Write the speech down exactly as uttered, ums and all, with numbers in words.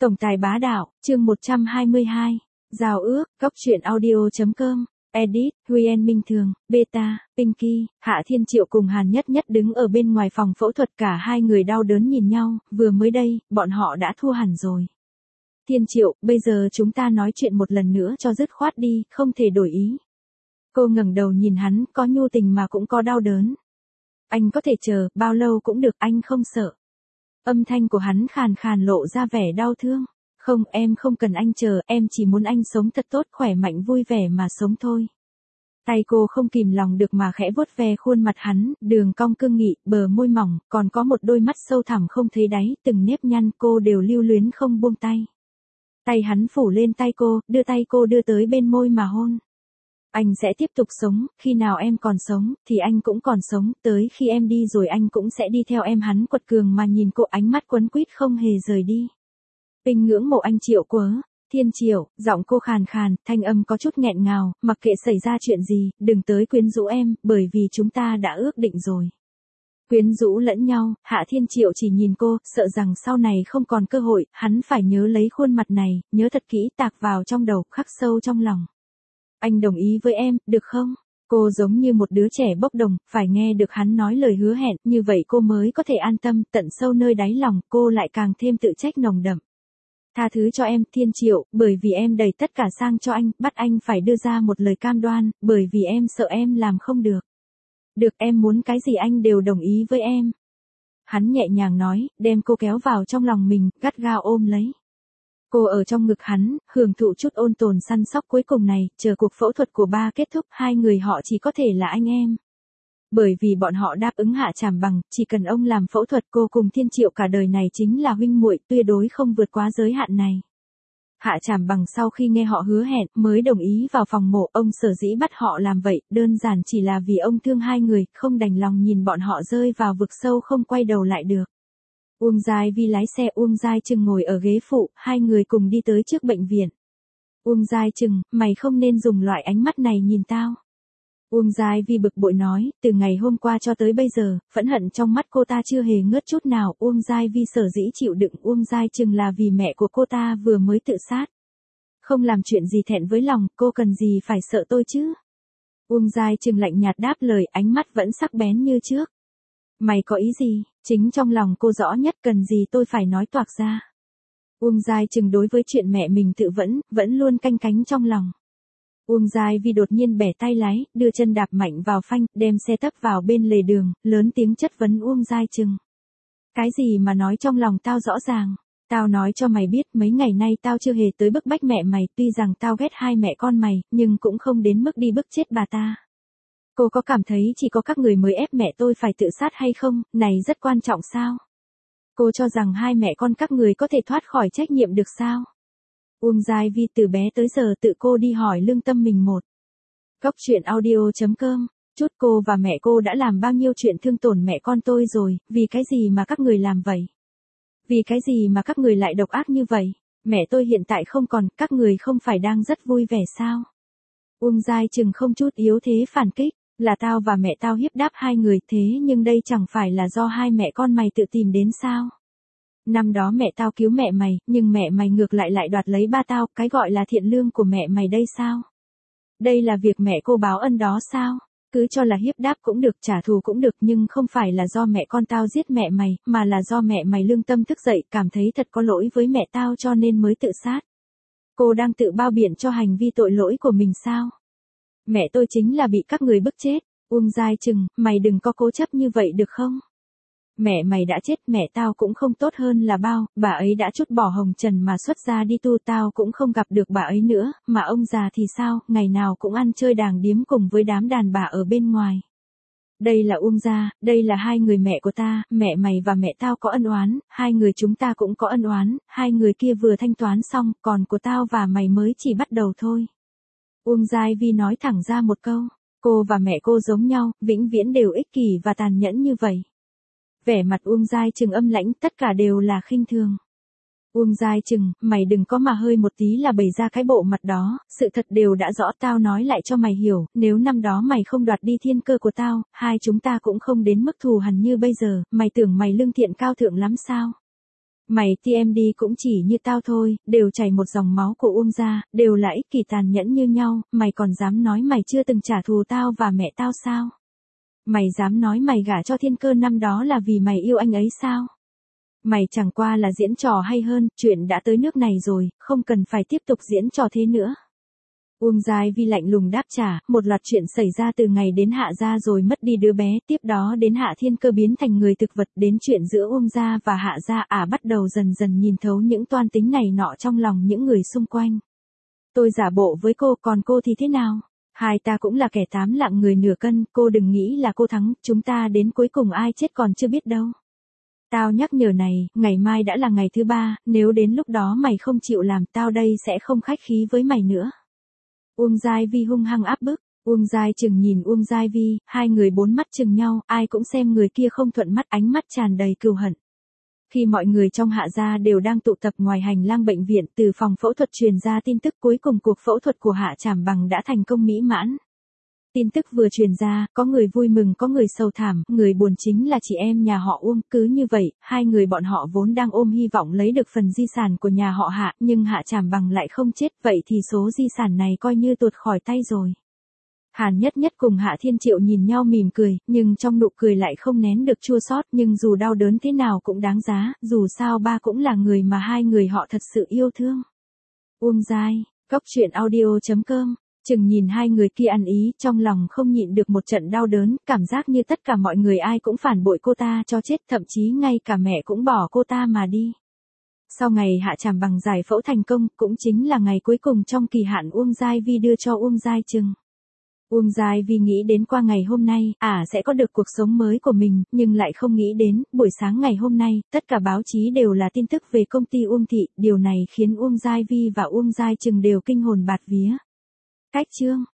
Tổng tài bá đạo, chương một trăm hai mươi hai. Giao ước, góc truyện audio.com. Edit, Huyen Minh Thường, Beta, Pinky, Hạ Thiên Triệu cùng Hàn Nhất Nhất đứng ở bên ngoài phòng phẫu thuật, cả hai người đau đớn nhìn nhau, vừa mới đây, bọn họ đã thua hẳn rồi. Thiên Triệu, bây giờ chúng ta nói chuyện một lần nữa cho dứt khoát đi, không thể đổi ý. Cô ngẩng đầu nhìn hắn, có nhu tình mà cũng có đau đớn. Anh có thể chờ, bao lâu cũng được, anh không sợ. Âm thanh của hắn khàn khàn lộ ra vẻ đau thương. Không, em không cần anh chờ, em chỉ muốn anh sống thật tốt, khỏe mạnh vui vẻ mà sống thôi. Tay cô không kìm lòng được mà khẽ vuốt ve khuôn mặt hắn, đường cong cương nghị, bờ môi mỏng, còn có một đôi mắt sâu thẳm không thấy đáy, từng nếp nhăn cô đều lưu luyến không buông tay. Tay hắn phủ lên tay cô, đưa tay cô đưa tới bên môi mà hôn. Anh sẽ tiếp tục sống, khi nào em còn sống, thì anh cũng còn sống, tới khi em đi rồi anh cũng sẽ đi theo em. Hắn quật cường mà nhìn cô, ánh mắt quấn quýt không hề rời đi. Bình ngưỡng mộ anh Triệu quớ. Thiên Triệu, giọng cô khàn khàn, thanh âm có chút nghẹn ngào, mặc kệ xảy ra chuyện gì, đừng tới quyến rũ em, bởi vì chúng ta đã ước định rồi. Quyến rũ lẫn nhau, Hạ Thiên Triệu chỉ nhìn cô, sợ rằng sau này không còn cơ hội, hắn phải nhớ lấy khuôn mặt này, nhớ thật kỹ, tạc vào trong đầu, khắc sâu trong lòng. Anh đồng ý với em, được không? Cô giống như một đứa trẻ bốc đồng, phải nghe được hắn nói lời hứa hẹn, như vậy cô mới có thể an tâm, tận sâu nơi đáy lòng, cô lại càng thêm tự trách nồng đậm. Tha thứ cho em, Thiên Triệu, bởi vì em đầy tất cả sang cho anh, bắt anh phải đưa ra một lời cam đoan, bởi vì em sợ em làm không được. Được, em muốn cái gì anh đều đồng ý với em. Hắn nhẹ nhàng nói, đem cô kéo vào trong lòng mình, gắt gao ôm lấy. Cô ở trong ngực hắn, hưởng thụ chút ôn tồn săn sóc cuối cùng này, chờ cuộc phẫu thuật của ba kết thúc, hai người họ chỉ có thể là anh em. Bởi vì bọn họ đáp ứng Hạ Trảm Bằng, chỉ cần ông làm phẫu thuật, cô cùng Thiên Triệu cả đời này chính là huynh muội, tuyệt đối không vượt quá giới hạn này. Hạ Trảm Bằng sau khi nghe họ hứa hẹn, mới đồng ý vào phòng mổ, ông sở dĩ bắt họ làm vậy, đơn giản chỉ là vì ông thương hai người, không đành lòng nhìn bọn họ rơi vào vực sâu không quay đầu lại được. Uông Giai Vi lái xe, Uông Giai Trừng ngồi ở ghế phụ, hai người cùng đi tới trước bệnh viện. Uông Giai Trừng, mày không nên dùng loại ánh mắt này nhìn tao. Uông Giai Vi bực bội nói, từ ngày hôm qua cho tới bây giờ, phẫn hận trong mắt cô ta chưa hề ngớt chút nào. Uông Giai Vi sở dĩ chịu đựng Uông Giai Trừng là vì mẹ của cô ta vừa mới tự sát. Không làm chuyện gì thẹn với lòng, cô cần gì phải sợ tôi chứ? Uông Giai Trừng lạnh nhạt đáp lời, ánh mắt vẫn sắc bén như trước. Mày có ý gì? Chính trong lòng cô rõ nhất, cần gì tôi phải nói toạc ra. Uông Giai Trừng đối với chuyện mẹ mình tự vẫn, vẫn luôn canh cánh trong lòng. Uông Giai Vi đột nhiên bẻ tay lái, đưa chân đạp mạnh vào phanh, đem xe tấp vào bên lề đường, lớn tiếng chất vấn Uông Giai Trừng. Cái gì mà nói trong lòng tao rõ ràng. Tao nói cho mày biết, mấy ngày nay tao chưa hề tới bức bách mẹ mày, tuy rằng tao ghét hai mẹ con mày, nhưng cũng không đến mức đi bức chết bà ta. Cô có cảm thấy chỉ có các người mới ép mẹ tôi phải tự sát hay không, này rất quan trọng sao? Cô cho rằng hai mẹ con các người có thể thoát khỏi trách nhiệm được sao? Uông Giai Vi từ bé tới giờ tự cô đi hỏi lương tâm mình một. Góc truyện audio.com. Chút cô và mẹ cô đã làm bao nhiêu chuyện thương tổn mẹ con tôi rồi, vì cái gì mà các người làm vậy? Vì cái gì mà các người lại độc ác như vậy? Mẹ tôi hiện tại không còn, các người không phải đang rất vui vẻ sao? Uông Giai Trừng không chút yếu thế phản kích. Là tao và mẹ tao hiếp đáp hai người, thế nhưng đây chẳng phải là do hai mẹ con mày tự tìm đến sao? Năm đó mẹ tao cứu mẹ mày, nhưng mẹ mày ngược lại lại đoạt lấy ba tao, cái gọi là thiện lương của mẹ mày đây sao? Đây là việc mẹ cô báo ân đó sao? Cứ cho là hiếp đáp cũng được, trả thù cũng được, nhưng không phải là do mẹ con tao giết mẹ mày, mà là do mẹ mày lương tâm thức dậy, cảm thấy thật có lỗi với mẹ tao cho nên mới tự sát. Cô đang tự bao biện cho hành vi tội lỗi của mình sao? Mẹ tôi chính là bị các người bức chết. Uông Giai Trừng, mày đừng có cố chấp như vậy được không? Mẹ mày đã chết, mẹ tao cũng không tốt hơn là bao, bà ấy đã trút bỏ hồng trần mà xuất gia đi tu, tao cũng không gặp được bà ấy nữa, mà ông già thì sao, ngày nào cũng ăn chơi đàng điếm cùng với đám đàn bà ở bên ngoài. Đây là Uông gia, đây là hai người mẹ của ta, mẹ mày và mẹ tao có ân oán, hai người chúng ta cũng có ân oán, hai người kia vừa thanh toán xong, còn của tao và mày mới chỉ bắt đầu thôi. Uông Giai Vi nói thẳng ra một câu, cô và mẹ cô giống nhau, vĩnh viễn đều ích kỷ và tàn nhẫn như vậy. Vẻ mặt Uông Giai Trừng âm lãnh, tất cả đều là khinh thường. Uông Giai Trừng, mày đừng có mà hơi một tí là bày ra cái bộ mặt đó, sự thật đều đã rõ, tao nói lại cho mày hiểu, nếu năm đó mày không đoạt đi thiên cơ của tao, hai chúng ta cũng không đến mức thù hằn như bây giờ, mày tưởng mày lương thiện cao thượng lắm sao? Mày tê em đê cũng chỉ như tao thôi, đều chảy một dòng máu của Uông gia, đều là ích kỷ tàn nhẫn như nhau, mày còn dám nói mày chưa từng trả thù tao và mẹ tao sao? Mày dám nói mày gả cho Thiên Cơ năm đó là vì mày yêu anh ấy sao? Mày chẳng qua là diễn trò hay hơn, chuyện đã tới nước này rồi, không cần phải tiếp tục diễn trò thế nữa. Uông Giai Vi lạnh lùng đáp trả, một loạt chuyện xảy ra từ ngày đến Hạ gia rồi mất đi đứa bé, tiếp đó đến Hạ Thiên Cơ biến thành người thực vật, đến chuyện giữa Uông gia và Hạ gia, à bắt đầu dần dần nhìn thấu những toan tính này nọ trong lòng những người xung quanh. Tôi giả bộ với cô, còn cô thì thế nào? Hai ta cũng là kẻ tám lạng người nửa cân, cô đừng nghĩ là cô thắng, chúng ta đến cuối cùng ai chết còn chưa biết đâu. Tao nhắc nhở này, ngày mai đã là ngày thứ ba, nếu đến lúc đó mày không chịu làm, tao đây sẽ không khách khí với mày nữa. Uông Giai Vi hung hăng áp bức, Uông Giai Trừng nhìn Uông Giai Vi, hai người bốn mắt chừng nhau, ai cũng xem người kia không thuận mắt, ánh mắt tràn đầy cừu hận. Khi mọi người trong Hạ gia đều đang tụ tập ngoài hành lang bệnh viện, từ phòng phẫu thuật truyền ra tin tức cuối cùng cuộc phẫu thuật của Hạ Trảm Bằng đã thành công mỹ mãn. Tin tức vừa truyền ra, có người vui mừng có người sầu thảm, người buồn chính là chị em nhà họ Uông, cứ như vậy, hai người bọn họ vốn đang ôm hy vọng lấy được phần di sản của nhà họ Hạ, nhưng Hạ Trảm Bằng lại không chết, vậy thì số di sản này coi như tuột khỏi tay rồi. Hàn Nhất Nhất cùng Hạ Thiên Triệu nhìn nhau mỉm cười, nhưng trong nụ cười lại không nén được chua xót, nhưng dù đau đớn thế nào cũng đáng giá, dù sao ba cũng là người mà hai người họ thật sự yêu thương. Uông Giai, Góc Truyện Audio chấm com. Chừng nhìn hai người kia ăn ý, trong lòng không nhịn được một trận đau đớn, cảm giác như tất cả mọi người ai cũng phản bội cô ta cho chết, thậm chí ngay cả mẹ cũng bỏ cô ta mà đi. Sau ngày Hạ Trảm Bằng giải phẫu thành công, cũng chính là ngày cuối cùng trong kỳ hạn Uông Giai Vi đưa cho Uông Giai Trừng. Uông Giai Vi nghĩ đến qua ngày hôm nay, ả à, sẽ có được cuộc sống mới của mình, nhưng lại không nghĩ đến, buổi sáng ngày hôm nay, tất cả báo chí đều là tin tức về công ty Uông Thị, điều này khiến Uông Giai Vi và Uông Giai Trừng đều kinh hồn bạt vía. Cách chương